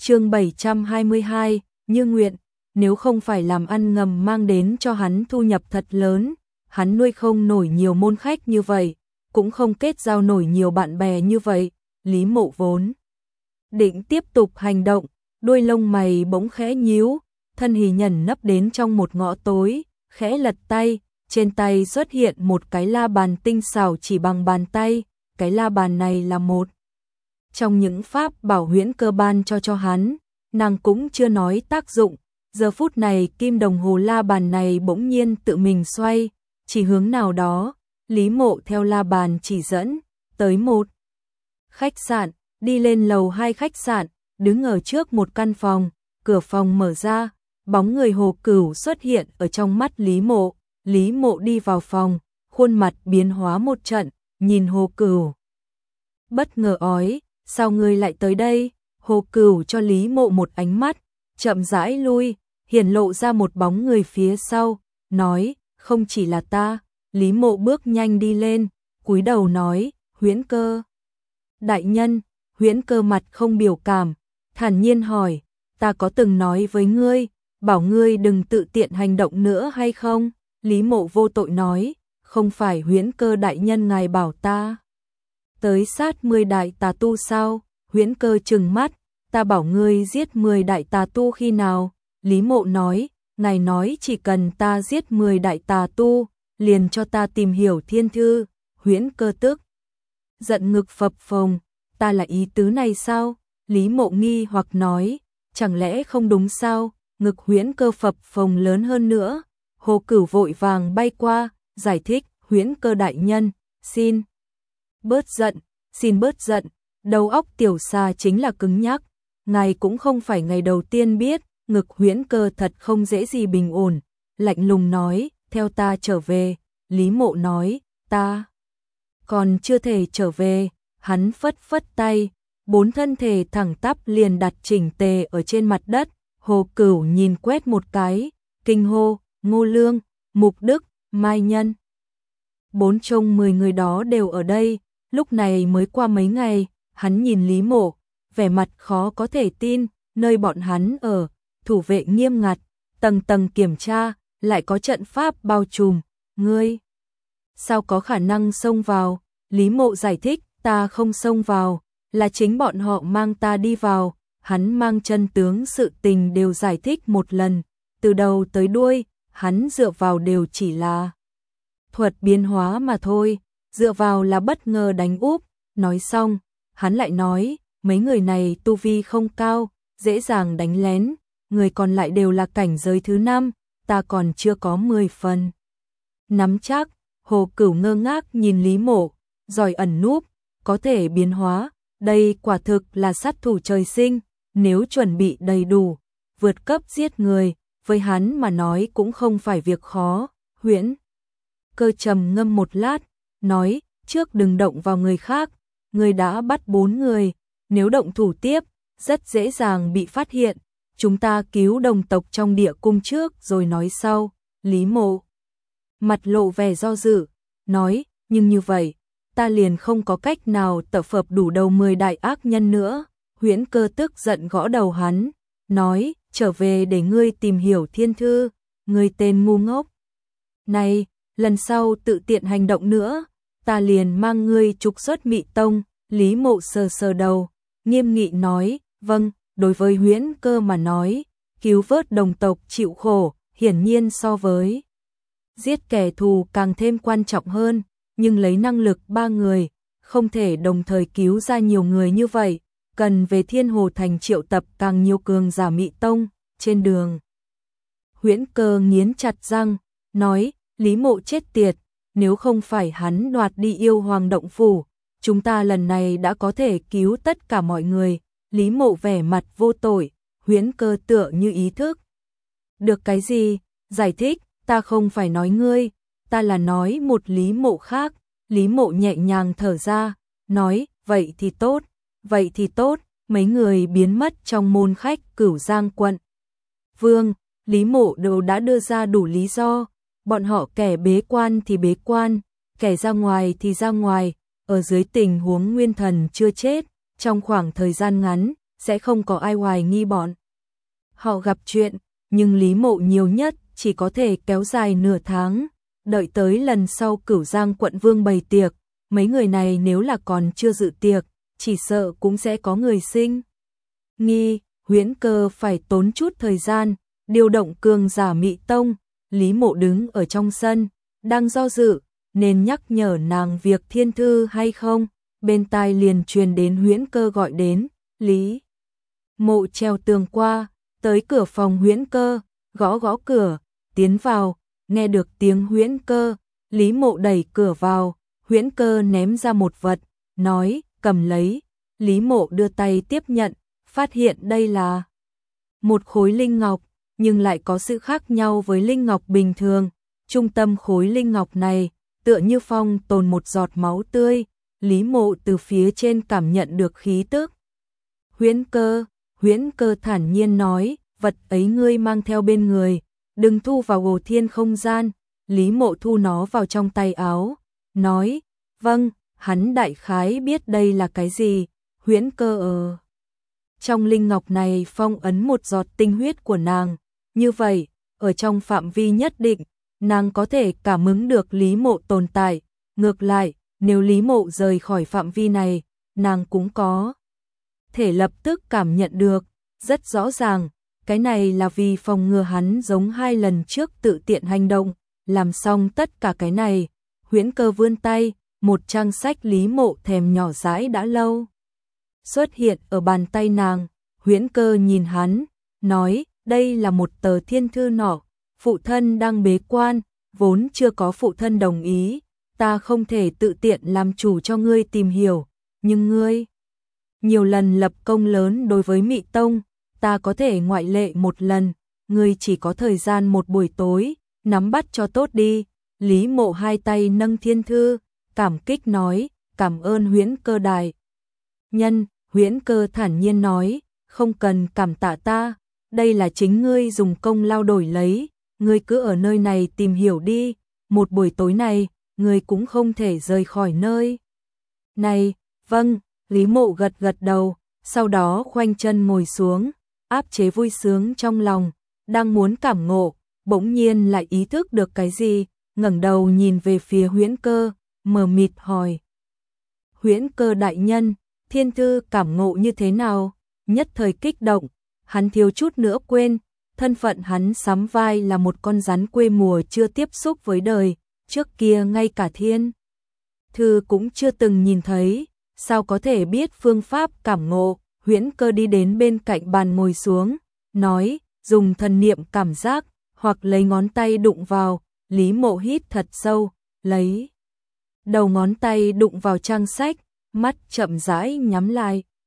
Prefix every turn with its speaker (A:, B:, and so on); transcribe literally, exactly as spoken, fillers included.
A: Chương bảy trăm hai mươi hai, Như Nguyện, nếu không phải làm ăn ngầm mang đến cho hắn thu nhập thật lớn, hắn nuôi không nổi nhiều môn khách như vậy, cũng không kết giao nổi nhiều bạn bè như vậy. Lý Mộ vốn định tiếp tục hành động, đuôi lông mày bỗng khẽ nhíu, thân hình nhẫn nấp đến trong một ngõ tối, khẽ lật tay, trên tay xuất hiện một cái la bàn tinh xảo chỉ bằng bàn tay, cái la bàn này là một trong những pháp bảo Huyễn Cơ ban cho cho hắn, nàng cũng chưa nói tác dụng, giờ phút này kim đồng hồ la bàn này bỗng nhiên tự mình xoay, chỉ hướng nào đó, Lý Mộ theo la bàn chỉ dẫn, tới một khách sạn, đi lên lầu hai khách sạn, đứng ở trước một căn phòng, cửa phòng mở ra, bóng người Hồ Cửu xuất hiện ở trong mắt Lý Mộ, Lý Mộ đi vào phòng, khuôn mặt biến hóa một trận, nhìn Hồ Cửu. Bất ngờ ói, sao ngươi lại tới đây? Hồ Cửu cho Lý Mộ một ánh mắt, chậm rãi lui, hiển lộ ra một bóng người phía sau, nói, không chỉ là ta. Lý Mộ bước nhanh đi lên, cúi đầu nói, Huyễn Cơ. Đại nhân, Huyễn Cơ mặt không biểu cảm, thản nhiên hỏi, ta có từng nói với ngươi, bảo ngươi đừng tự tiện hành động nữa hay không? Lý Mộ vô tội nói, không phải Huyễn Cơ đại nhân ngài bảo ta tới sát mười đại tà tu sao? Huyễn Cơ trừng mắt, ta bảo ngươi giết mười đại tà tu khi nào? Lý Mộ nói, ngài nói chỉ cần ta giết mười đại tà tu, liền cho ta tìm hiểu thiên thư. Huyễn Cơ tức giận ngực phập phồng, ta là ý tứ này sao? Lý Mộ nghi hoặc nói, chẳng lẽ không đúng sao? Ngực Huyễn Cơ phập phồng lớn hơn nữa. Hồ Cửu vội vàng bay qua, giải thích, Huyễn Cơ đại nhân, xin bớt giận, xin bớt giận, đầu óc tiểu xà chính là cứng nhắc, ngài cũng không phải ngày đầu tiên biết, ngực Huyễn Cơ thật không dễ gì bình ổn, lạnh lùng nói, theo ta trở về. Lý Mộ nói, ta còn chưa thể trở về. Hắn phất phất tay, bốn thân thể thẳng tắp liền đặt chỉnh tề ở trên mặt đất. Hồ Cửu nhìn quét một cái, kinh hô, Ngô Lương, Mục Đức, Mai Nhân. Bốn trong mười người đó đều ở đây, lúc này mới qua mấy ngày, hắn nhìn Lý Mộ, vẻ mặt khó có thể tin, nơi bọn hắn ở, thủ vệ nghiêm ngặt, tầng tầng kiểm tra, lại có trận pháp bao trùm, ngươi sao có khả năng xông vào? Lý Mộ giải thích, ta không xông vào, là chính bọn họ mang ta đi vào. Hắn mang chân tướng sự tình đều giải thích một lần, từ đầu tới đuôi, hắn dựa vào đều chỉ là thuật biến hóa mà thôi, dựa vào là bất ngờ đánh úp. Nói xong, hắn lại nói, mấy người này tu vi không cao, dễ dàng đánh lén, người còn lại đều là cảnh giới thứ năm, ta còn chưa có mười phần nắm chắc. Hồ Cửu ngơ ngác nhìn Lý Mộ, giỏi ẩn núp, có thể biến hóa, đây quả thực là sát thủ trời sinh, nếu chuẩn bị đầy đủ, vượt cấp giết người, với hắn mà nói cũng không phải việc khó. Huyễn Cơ trầm ngâm một lát, nói, trước đừng động vào người khác, người đã bắt bốn người, nếu động thủ tiếp, rất dễ dàng bị phát hiện, chúng ta cứu đồng tộc trong địa cung trước rồi nói sau. Lý Mộ mặt lộ vẻ do dự, nói, nhưng như vậy, ta liền không có cách nào tập hợp đủ đầu mười đại ác nhân nữa. Huyễn Cơ tức giận gõ đầu hắn, nói, trở về để ngươi tìm hiểu thiên thư, ngươi tên ngu ngốc này, lần sau tự tiện hành động nữa, ta liền mang ngươi trục xuất Mị Tông. Lý Mộ sờ sờ đầu, nghiêm nghị nói, vâng. Đối với Huyễn Cơ mà nói, cứu vớt đồng tộc chịu khổ, hiển nhiên so với giết kẻ thù càng thêm quan trọng hơn, nhưng lấy năng lực ba người, không thể đồng thời cứu ra nhiều người như vậy, cần về Thiên Hồ Thành triệu tập càng nhiều cường giả Mị Tông. Trên đường, Huyễn Cơ nghiến chặt răng, nói, Lý Mộ chết tiệt, nếu không phải hắn đoạt đi yêu hoàng động phủ, chúng ta lần này đã có thể cứu tất cả mọi người. Lý Mộ vẻ mặt vô tội, Huyễn Cơ tựa như ý thức được cái gì, giải thích, ta không phải nói ngươi, ta là nói một Lý Mộ khác. Lý Mộ nhẹ nhàng thở ra, nói, vậy thì tốt, vậy thì tốt. Mấy người biến mất trong môn khách Cửu Giang quận Vương, Lý Mộ đều đã đưa ra đủ lý do, bọn họ kẻ bế quan thì bế quan, kẻ ra ngoài thì ra ngoài, ở dưới tình huống nguyên thần chưa chết, trong khoảng thời gian ngắn, sẽ không có ai hoài nghi bọn họ gặp chuyện, nhưng Lý Mộ nhiều nhất chỉ có thể kéo dài nửa tháng, đợi tới lần sau Cửu Giang quận vương bày tiệc, mấy người này nếu là còn chưa dự tiệc, chỉ sợ cũng sẽ có người sinh nghi. Huyễn Cơ phải tốn chút thời gian, điều động cường giả Mị Tông. Lý Mộ đứng ở trong sân, đang do dự, nên nhắc nhở nàng việc thiên thư hay không, bên tai liền truyền đến Huyễn Cơ gọi đến. Lý Mộ treo tường qua, tới cửa phòng Huyễn Cơ, gõ gõ cửa, tiến vào, nghe được tiếng Huyễn Cơ, Lý Mộ đẩy cửa vào, Huyễn Cơ ném ra một vật, nói, cầm lấy. Lý Mộ đưa tay tiếp nhận, phát hiện đây là một khối linh ngọc, nhưng lại có sự khác nhau với linh ngọc bình thường. Trung tâm khối linh ngọc này, tựa như phong tồn một giọt máu tươi, Lý Mộ từ phía trên cảm nhận được khí tức. Huyễn Cơ, Huyễn Cơ thản nhiên nói, vật ấy ngươi mang theo bên người, đừng thu vào Hồ Thiên không gian. Lý Mộ thu nó vào trong tay áo, nói, vâng, hắn đại khái biết đây là cái gì. Huyễn Cơ ở trong linh ngọc này phong ấn một giọt tinh huyết của nàng, như vậy, ở trong phạm vi nhất định, nàng có thể cảm ứng được Lý Mộ tồn tại. Ngược lại, nếu Lý Mộ rời khỏi phạm vi này, nàng cũng có thể lập tức cảm nhận được. Rất rõ ràng, cái này là vì phòng ngừa hắn giống hai lần trước tự tiện hành động. Làm xong tất cả cái này, Huyễn Cơ vươn tay, một trang sách Lý Mộ thèm nhỏ dãi đã lâu xuất hiện ở bàn tay nàng. Huyễn Cơ nhìn hắn, nói, đây là một tờ thiên thư nọ, phụ thân đang bế quan, vốn chưa có phụ thân đồng ý, ta không thể tự tiện làm chủ cho ngươi tìm hiểu, nhưng ngươi nhiều lần lập công lớn đối với Mị Tông, ta có thể ngoại lệ một lần, ngươi chỉ có thời gian một buổi tối, nắm bắt cho tốt đi. Lý Mộ hai tay nâng thiên thư, cảm kích nói, cảm ơn Huyễn Cơ đại nhân. Huyễn Cơ thản nhiên nói, không cần cảm tạ ta, đây là chính ngươi dùng công lao đổi lấy, ngươi cứ ở nơi này tìm hiểu đi, một buổi tối này, ngươi cũng không thể rời khỏi nơi này. Vâng, Lý Mộ gật gật đầu, sau đó khoanh chân ngồi xuống, áp chế vui sướng trong lòng, đang muốn cảm ngộ, bỗng nhiên lại ý thức được cái gì, ngẩng đầu nhìn về phía Huyễn Cơ, mờ mịt hỏi. Huyễn Cơ đại nhân, thiên thư cảm ngộ như thế nào? Nhất thời kích động, hắn thiếu chút nữa quên, thân phận hắn sắm vai là một con rắn quê mùa chưa tiếp xúc với đời, trước kia ngay cả thiên thư cũng chưa từng nhìn thấy, sao có thể biết phương pháp cảm ngộ. Huyễn Cơ đi đến bên cạnh bàn ngồi xuống, nói, dùng thần niệm cảm giác, hoặc lấy ngón tay đụng vào. Lý Mộ hít thật sâu, lấy đầu ngón tay đụng vào trang sách, mắt chậm rãi nhắm lại.